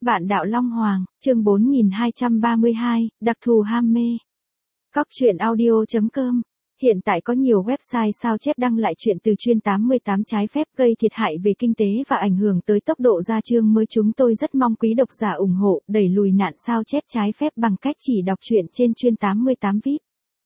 Vạn đạo Long Hoàng, chương 4232, đặc thù ham mê. Cóc truyện audio.com. Hiện tại có nhiều website sao chép đăng lại chuyện từ chuyên 88 trái phép gây thiệt hại về kinh tế và ảnh hưởng tới tốc độ ra chương mới. Chúng tôi rất mong quý độc giả ủng hộ, đẩy lùi nạn sao chép trái phép bằng cách chỉ đọc truyện trên chuyên 88 VIP.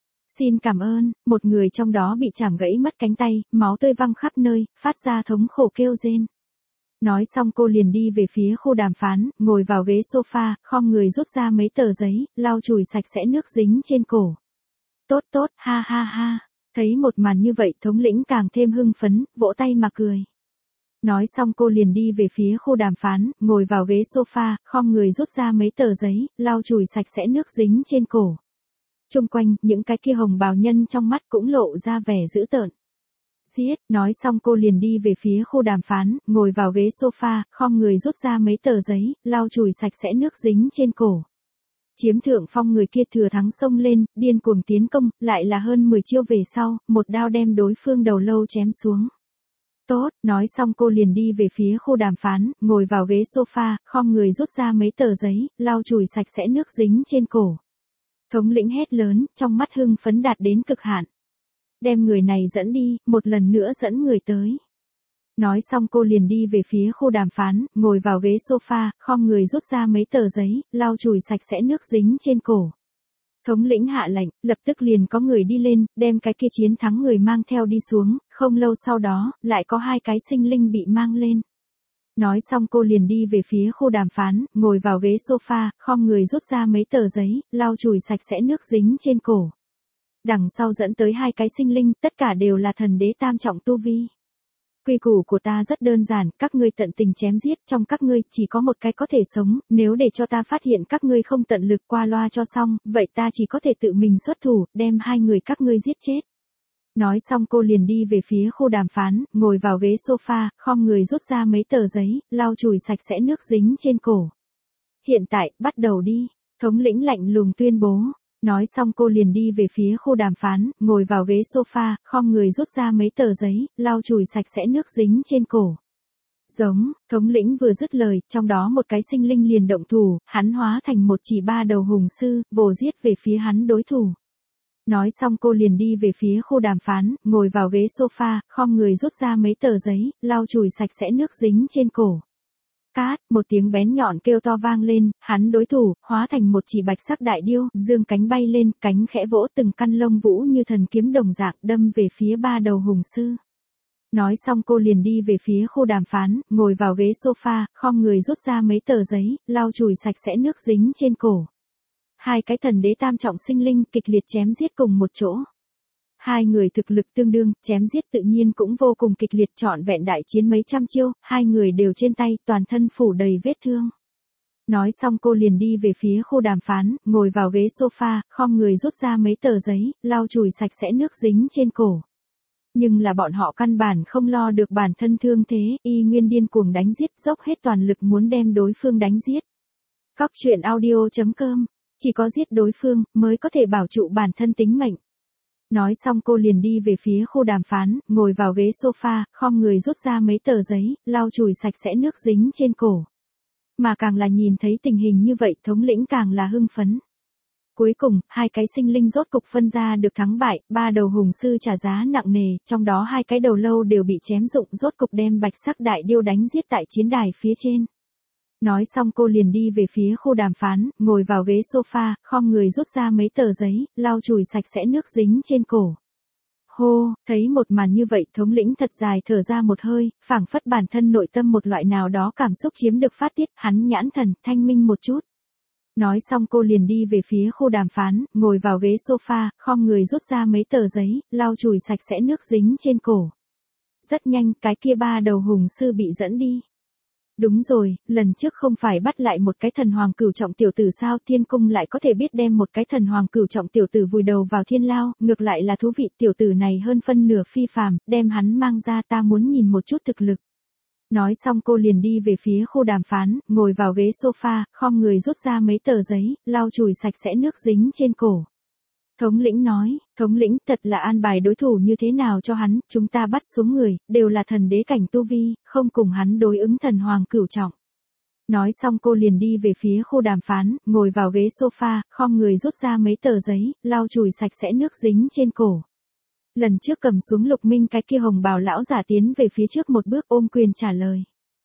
Xin cảm ơn. Một người trong đó bị chảm gãy mất cánh tay, máu tươi văng khắp nơi, phát ra thống khổ kêu rên. Nói xong cô liền đi về phía khu đàm phán, ngồi vào ghế sofa, khom người rút ra mấy tờ giấy, lau chùi sạch sẽ nước dính trên cổ. Tốt tốt, ha ha ha. Thấy một màn như vậy thống lĩnh càng thêm hưng phấn, vỗ tay mà cười. Nói xong cô liền đi về phía khu đàm phán, ngồi vào ghế sofa, khom người rút ra mấy tờ giấy, lau chùi sạch sẽ nước dính trên cổ. Chung quanh, những cái kia hồng bào nhân trong mắt cũng lộ ra vẻ dữ tợn. Giết, nói xong cô liền đi về phía khu đàm phán, ngồi vào ghế sofa, khom người rút ra mấy tờ giấy, lau chùi sạch sẽ nước dính trên cổ. Chiếm thượng phong người kia thừa thắng xông lên, điên cuồng tiến công, lại là hơn 10 chiêu về sau, một đao đem đối phương đầu lâu chém xuống. Tốt, nói xong cô liền đi về phía khu đàm phán, ngồi vào ghế sofa, khom người rút ra mấy tờ giấy, lau chùi sạch sẽ nước dính trên cổ. Thống lĩnh hét lớn, trong mắt hưng phấn đạt đến cực hạn. Đem người này dẫn đi, một lần nữa dẫn người tới. Nói xong cô liền đi về phía khu đàm phán, ngồi vào ghế sofa, khom người rút ra mấy tờ giấy, lau chùi sạch sẽ nước dính trên cổ. Thống lĩnh hạ lệnh, lập tức liền có người đi lên, đem cái kia chiến thắng người mang theo đi xuống, không lâu sau đó, lại có hai cái sinh linh bị mang lên. Nói xong cô liền đi về phía khu đàm phán, ngồi vào ghế sofa, khom người rút ra mấy tờ giấy, lau chùi sạch sẽ nước dính trên cổ. Đằng sau dẫn tới hai cái sinh linh, tất cả đều là thần đế tam trọng tu vi. Quy củ của ta rất đơn giản, các ngươi tận tình chém giết, trong các ngươi chỉ có một cái có thể sống, nếu để cho ta phát hiện các ngươi không tận lực qua loa cho xong, vậy ta chỉ có thể tự mình xuất thủ, đem hai người các ngươi giết chết. Nói xong cô liền đi về phía khu đàm phán, ngồi vào ghế sofa, khom người rút ra mấy tờ giấy, lau chùi sạch sẽ nước dính trên cổ. Hiện tại, bắt đầu đi. Thống lĩnh lạnh lùng tuyên bố. Nói xong cô liền đi về phía khu đàm phán, ngồi vào ghế sofa, khom người rút ra mấy tờ giấy, lau chùi sạch sẽ nước dính trên cổ. Giống, thống lĩnh vừa dứt lời, trong đó một cái sinh linh liền động thủ, hắn hóa thành một chỉ ba đầu hùng sư, vồ giết về phía hắn đối thủ. Nói xong cô liền đi về phía khu đàm phán, ngồi vào ghế sofa, khom người rút ra mấy tờ giấy, lau chùi sạch sẽ nước dính trên cổ. Cát, một tiếng bén nhọn kêu to vang lên, hắn đối thủ, hóa thành một chỉ bạch sắc đại điêu, dương cánh bay lên, cánh khẽ vỗ từng căn lông vũ như thần kiếm đồng dạng, đâm về phía ba đầu hùng sư. Nói xong cô liền đi về phía khu đàm phán, ngồi vào ghế sofa, khom người rút ra mấy tờ giấy, lau chùi sạch sẽ nước dính trên cổ. Hai cái thần đế tam trọng sinh linh kịch liệt chém giết cùng một chỗ. Hai người thực lực tương đương, chém giết tự nhiên cũng vô cùng kịch liệt, trọn vẹn đại chiến mấy trăm chiêu, hai người đều trên tay, toàn thân phủ đầy vết thương. Nói xong cô liền đi về phía khu đàm phán, ngồi vào ghế sofa, khom người rút ra mấy tờ giấy, lau chùi sạch sẽ nước dính trên cổ. Nhưng là bọn họ căn bản không lo được bản thân thương thế, y nguyên điên cuồng đánh giết, dốc hết toàn lực muốn đem đối phương đánh giết. Cóc truyện audio.com. Chỉ có giết đối phương, mới có thể bảo trụ bản thân tính mệnh. Nói xong cô liền đi về phía khu đàm phán, ngồi vào ghế sofa, khom người rút ra mấy tờ giấy, lau chùi sạch sẽ nước dính trên cổ. Mà càng là nhìn thấy tình hình như vậy, thống lĩnh càng là hưng phấn. Cuối cùng, hai cái sinh linh rốt cục phân ra được thắng bại, ba đầu hùng sư trả giá nặng nề, trong đó hai cái đầu lâu đều bị chém rụng, rốt cục đem bạch sắc đại điêu đánh giết tại chiến đài phía trên. Nói xong cô liền đi về phía khu đàm phán, ngồi vào ghế sofa, khom người rút ra mấy tờ giấy, lau chùi sạch sẽ nước dính trên cổ. Hô, thấy một màn như vậy thống lĩnh thật dài thở ra một hơi, phảng phất bản thân nội tâm một loại nào đó cảm xúc chiếm được phát tiết, hắn nhãn thần, thanh minh một chút. Nói xong cô liền đi về phía khu đàm phán, ngồi vào ghế sofa, khom người rút ra mấy tờ giấy, lau chùi sạch sẽ nước dính trên cổ. Rất nhanh, cái kia ba đầu hùng sư bị dẫn đi. Đúng rồi, lần trước không phải bắt lại một cái thần hoàng cửu trọng tiểu tử sao, thiên cung lại có thể biết đem một cái thần hoàng cửu trọng tiểu tử vùi đầu vào thiên lao, ngược lại là thú vị, tiểu tử này hơn phân nửa phi phàm, đem hắn mang ra ta muốn nhìn một chút thực lực. Nói xong cô liền đi về phía khu đàm phán, ngồi vào ghế sofa, khom người rút ra mấy tờ giấy, lau chùi sạch sẽ nước dính trên cổ. Thống lĩnh nói, thống lĩnh thật là an bài đối thủ như thế nào cho hắn, chúng ta bắt xuống người, đều là thần đế cảnh tu vi, không cùng hắn đối ứng thần hoàng cửu trọng. Nói xong cô liền đi về phía khu đàm phán, ngồi vào ghế sofa, khom người rút ra mấy tờ giấy, lau chùi sạch sẽ nước dính trên cổ. Lần trước cầm xuống Lục Minh cái kia hồng bào lão giả tiến về phía trước một bước ôm quyền trả lời.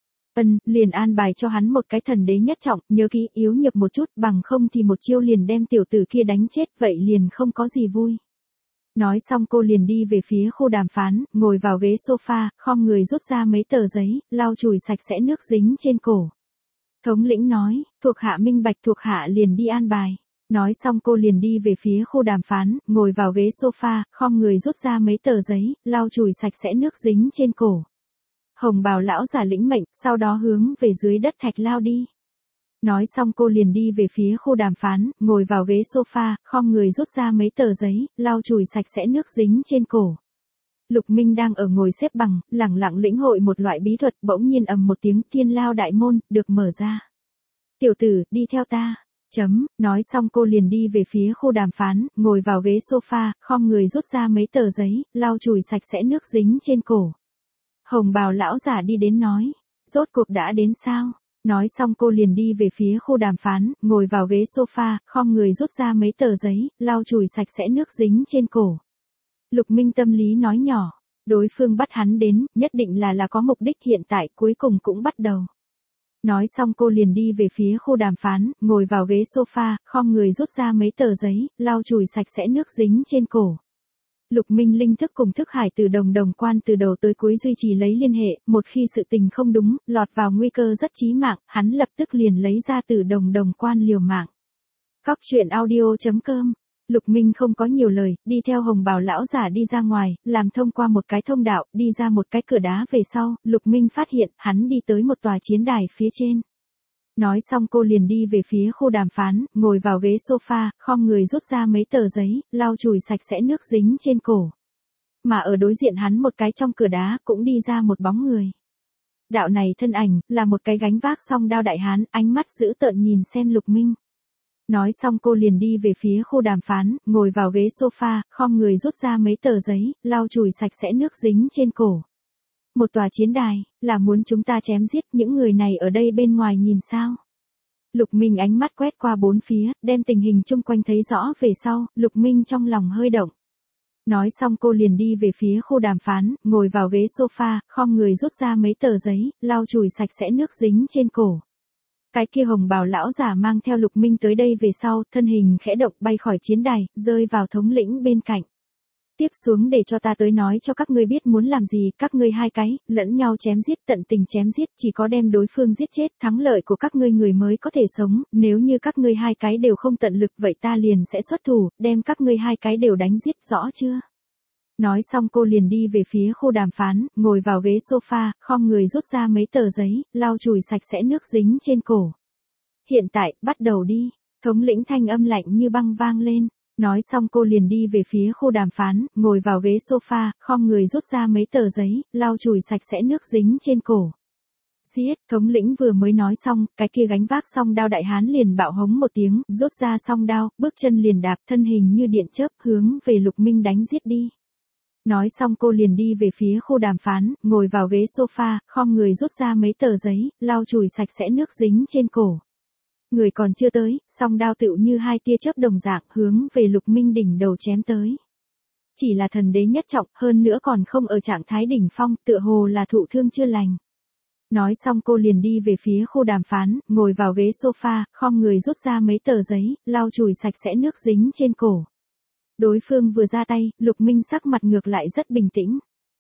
Liền an bài cho hắn một cái thần đế nhất trọng, nhớ kỹ yếu nhược một chút, bằng không thì một chiêu liền đem tiểu tử kia đánh chết, vậy liền không có gì vui. Nói xong cô liền đi về phía khu đàm phán, ngồi vào ghế sofa, khom người rút ra mấy tờ giấy, lau chùi sạch sẽ nước dính trên cổ. Thống lĩnh nói, thuộc hạ minh bạch, thuộc hạ liền đi an bài. Nói xong cô liền đi về phía khu đàm phán, ngồi vào ghế sofa, khom người rút ra mấy tờ giấy, lau chùi sạch sẽ nước dính trên cổ. Hồng bào lão giả lĩnh mệnh, sau đó hướng về dưới đất thạch lao đi. Nói xong cô liền đi về phía khu đàm phán, ngồi vào ghế sofa, khom người rút ra mấy tờ giấy, lau chùi sạch sẽ nước dính trên cổ. Lục Minh đang ở ngồi xếp bằng, lẳng lặng lĩnh hội một loại bí thuật, bỗng nhiên ầm một tiếng, thiên lao đại môn được mở ra. Tiểu tử, đi theo ta. Nói xong cô liền đi về phía khu đàm phán, ngồi vào ghế sofa, khom người rút ra mấy tờ giấy, lau chùi sạch sẽ nước dính trên cổ. Hồng bào lão giả đi đến nói, rốt cuộc đã đến sao? Nói xong cô liền đi về phía khu đàm phán, ngồi vào ghế sofa, khom người rút ra mấy tờ giấy, lau chùi sạch sẽ nước dính trên cổ. Lục Minh tâm lý nói nhỏ, đối phương bắt hắn đến, nhất định là có mục đích, hiện tại cuối cùng cũng bắt đầu. Nói xong cô liền đi về phía khu đàm phán, ngồi vào ghế sofa, khom người rút ra mấy tờ giấy, lau chùi sạch sẽ nước dính trên cổ. Lục Minh linh thức cùng thức hải từ đồng quan từ đầu tới cuối duy trì lấy liên hệ, một khi sự tình không đúng, lọt vào nguy cơ rất chí mạng, hắn lập tức liền lấy ra từ đồng quan liều mạng. Cóc truyện audio.com. Lục Minh không có nhiều lời, đi theo hồng bào lão giả đi ra ngoài, làm thông qua một cái thông đạo, đi ra một cái cửa đá về sau, Lục Minh phát hiện, hắn đi tới một tòa chiến đài phía trên. Nói xong cô liền đi về phía khu đàm phán, ngồi vào ghế sofa, khom người rút ra mấy tờ giấy, lau chùi sạch sẽ nước dính trên cổ. Mà ở đối diện hắn một cái trong cửa đá, cũng đi ra một bóng người. Đạo này thân ảnh, là một cái gánh vác song đao đại hán, ánh mắt dữ tợn nhìn xem Lục Minh. Nói xong cô liền đi về phía khu đàm phán, ngồi vào ghế sofa, khom người rút ra mấy tờ giấy, lau chùi sạch sẽ nước dính trên cổ. Một tòa chiến đài, là muốn chúng ta chém giết những người này ở đây bên ngoài nhìn sao? Lục Minh ánh mắt quét qua bốn phía, đem tình hình chung quanh thấy rõ về sau, Lục Minh trong lòng hơi động. Nói xong cô liền đi về phía khu đàm phán, ngồi vào ghế sofa, khom người rút ra mấy tờ giấy, lau chùi sạch sẽ nước dính trên cổ. Cái kia hồng bào lão giả mang theo Lục Minh tới đây về sau, thân hình khẽ động bay khỏi chiến đài, rơi vào thống lĩnh bên cạnh. Tiếp xuống để cho ta tới nói cho các ngươi biết muốn làm gì, các ngươi hai cái, lẫn nhau chém giết, tận tình chém giết, chỉ có đem đối phương giết chết, thắng lợi của các ngươi người mới có thể sống, nếu như các ngươi hai cái đều không tận lực vậy ta liền sẽ xuất thủ, đem các ngươi hai cái đều đánh giết, rõ chưa? Nói xong cô liền đi về phía khu đàm phán, ngồi vào ghế sofa, khom người rút ra mấy tờ giấy, lau chùi sạch sẽ nước dính trên cổ. Hiện tại, bắt đầu đi. Thống lĩnh thanh âm lạnh như băng vang lên. Nói xong cô liền đi về phía khu đàm phán, ngồi vào ghế sofa, khom người rút ra mấy tờ giấy, lau chùi sạch sẽ nước dính trên cổ. Giết, thống lĩnh vừa mới nói xong, cái kia gánh vác song đao đại hán liền bạo hống một tiếng, rút ra song đao, bước chân liền đạp, thân hình như điện chớp, hướng về Lục Minh đánh giết đi. Nói xong cô liền đi về phía khu đàm phán, ngồi vào ghế sofa, khom người rút ra mấy tờ giấy, lau chùi sạch sẽ nước dính trên cổ. Người còn chưa tới, song đao tựu như hai tia chớp đồng dạng hướng về Lục Minh đỉnh đầu chém tới. Chỉ là thần đế nhất trọng, hơn nữa còn không ở trạng thái đỉnh phong, tựa hồ là thụ thương chưa lành. Nói xong cô liền đi về phía khu đàm phán, ngồi vào ghế sofa, khom người rút ra mấy tờ giấy, lau chùi sạch sẽ nước dính trên cổ. Đối phương vừa ra tay, Lục Minh sắc mặt ngược lại rất bình tĩnh.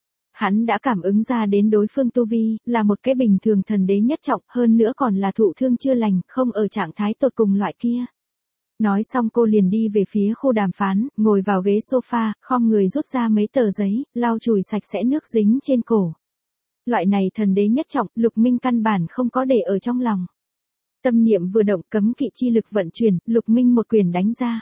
Hắn đã cảm ứng ra đến đối phương tu vi, là một cái bình thường thần đế nhất trọng, hơn nữa còn là thụ thương chưa lành, không ở trạng thái tột cùng loại kia. Nói xong cô liền đi về phía khu đàm phán, ngồi vào ghế sofa, khom người rút ra mấy tờ giấy, lau chùi sạch sẽ nước dính trên cổ. Loại này thần đế nhất trọng, Lục Minh căn bản không có để ở trong lòng. Tâm niệm vừa động, cấm kỵ chi lực vận chuyển, Lục Minh một quyền đánh ra.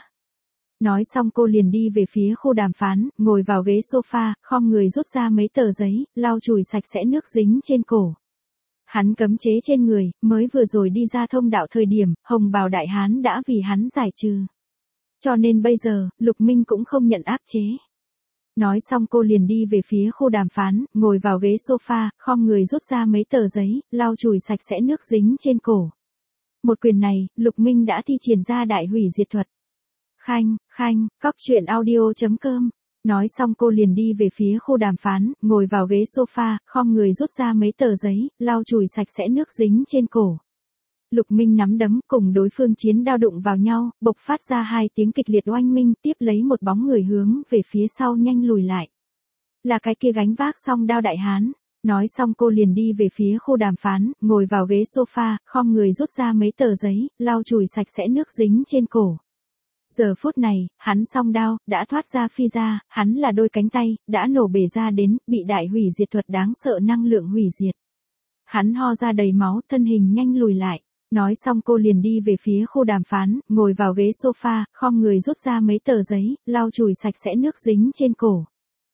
Nói xong cô liền đi về phía khu đàm phán, ngồi vào ghế sofa, khom người rút ra mấy tờ giấy, lau chùi sạch sẽ nước dính trên cổ. Hắn cấm chế trên người, mới vừa rồi đi ra thông đạo thời điểm, hồng bào đại hán đã vì hắn giải trừ. Cho nên bây giờ, Lục Minh cũng không nhận áp chế. Nói xong cô liền đi về phía khu đàm phán, ngồi vào ghế sofa, khom người rút ra mấy tờ giấy, lau chùi sạch sẽ nước dính trên cổ. Một quyền này, Lục Minh đã thi triển ra đại hủy diệt thuật. Khanh, cóc truyện audio.com. Nói xong cô liền đi về phía khu đàm phán, ngồi vào ghế sofa, khom người rút ra mấy tờ giấy, lau chùi sạch sẽ nước dính trên cổ. Lục Minh nắm đấm cùng đối phương chiến đao đụng vào nhau, bộc phát ra hai tiếng kịch liệt oanh minh, tiếp lấy một bóng người hướng về phía sau nhanh lùi lại. Là cái kia gánh vác song đao đại hán. Nói xong cô liền đi về phía khu đàm phán, ngồi vào ghế sofa, khom người rút ra mấy tờ giấy, lau chùi sạch sẽ nước dính trên cổ. Giờ phút này, hắn song đao, đã thoát ra phi ra, hắn là đôi cánh tay, đã nổ bể ra đến, bị đại hủy diệt thuật đáng sợ năng lượng hủy diệt. Hắn ho ra đầy máu, thân hình nhanh lùi lại. Nói xong cô liền đi về phía khu đàm phán, ngồi vào ghế sofa, khom người rút ra mấy tờ giấy, lau chùi sạch sẽ nước dính trên cổ.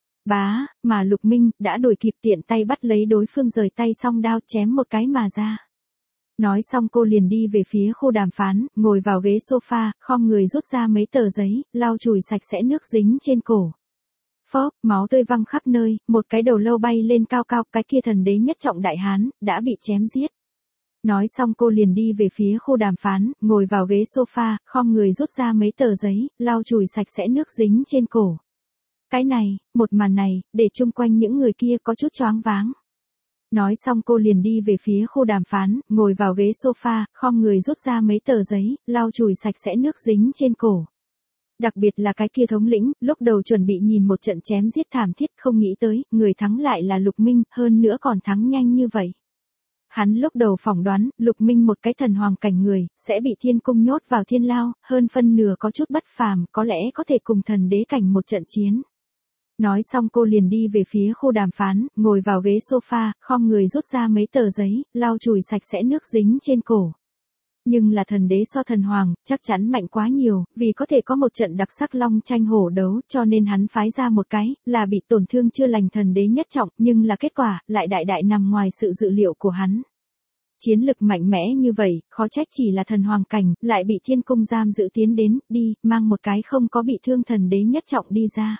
Mà Lục Minh, đã đuổi kịp tiện tay bắt lấy đối phương rời tay song đao chém một cái mà ra. Nói xong cô liền đi về phía khu đàm phán, ngồi vào ghế sofa, khom người rút ra mấy tờ giấy, lau chùi sạch sẽ nước dính trên cổ. Phốc, máu tươi văng khắp nơi, một cái đầu lâu bay lên cao cao, cái kia thần đế nhất trọng đại hán, đã bị chém giết. Nói xong cô liền đi về phía khu đàm phán, ngồi vào ghế sofa, khom người rút ra mấy tờ giấy, lau chùi sạch sẽ nước dính trên cổ. Cái này, một màn này, để chung quanh những người kia có chút choáng váng. Nói xong cô liền đi về phía khu đàm phán, ngồi vào ghế sofa, khom người rút ra mấy tờ giấy, lau chùi sạch sẽ nước dính trên cổ. Đặc biệt là cái kia thống lĩnh, lúc đầu chuẩn bị nhìn một trận chém giết thảm thiết không nghĩ tới, người thắng lại là Lục Minh, hơn nữa còn thắng nhanh như vậy. Hắn lúc đầu phỏng đoán, Lục Minh một cái thần hoàng cảnh người, sẽ bị thiên cung nhốt vào thiên lao, hơn phân nửa có chút bất phàm, có lẽ có thể cùng thần đế cảnh một trận chiến. Nói xong cô liền đi về phía khu đàm phán, ngồi vào ghế sofa, khom người rút ra mấy tờ giấy, lau chùi sạch sẽ nước dính trên cổ. Nhưng là thần đế so thần hoàng, chắc chắn mạnh quá nhiều, vì có thể có một trận đặc sắc long tranh hổ đấu, cho nên hắn phái ra một cái, là bị tổn thương chưa lành thần đế nhất trọng, nhưng là kết quả, lại đại nằm ngoài sự dự liệu của hắn. Chiến lực mạnh mẽ như vậy, khó trách chỉ là thần hoàng cảnh, lại bị thiên cung giam giữ tiến đến, đi, mang một cái không có bị thương thần đế nhất trọng đi ra.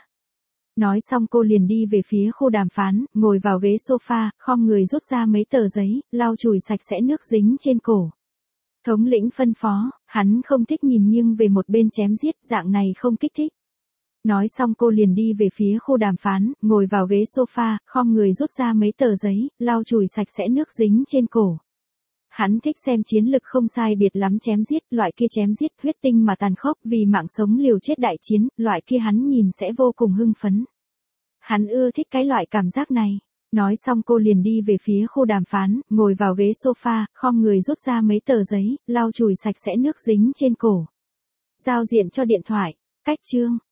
Nói xong cô liền đi về phía khu đàm phán, ngồi vào ghế sofa, khom người rút ra mấy tờ giấy, lau chùi sạch sẽ nước dính trên cổ. Thống lĩnh phân phó, hắn không thích nhìn nghiêng về một bên chém giết, dạng này không kích thích. Nói xong cô liền đi về phía khu đàm phán, ngồi vào ghế sofa, khom người rút ra mấy tờ giấy, lau chùi sạch sẽ nước dính trên cổ. Hắn thích xem chiến lực không sai biệt lắm chém giết, loại kia chém giết huyết tinh mà tàn khốc vì mạng sống liều chết đại chiến, loại kia hắn nhìn sẽ vô cùng hưng phấn. Hắn ưa thích cái loại cảm giác này. Nói xong cô liền đi về phía khu đàm phán, ngồi vào ghế sofa, khom người rút ra mấy tờ giấy, lau chùi sạch sẽ nước dính trên cổ. Giao diện cho điện thoại, cách chương.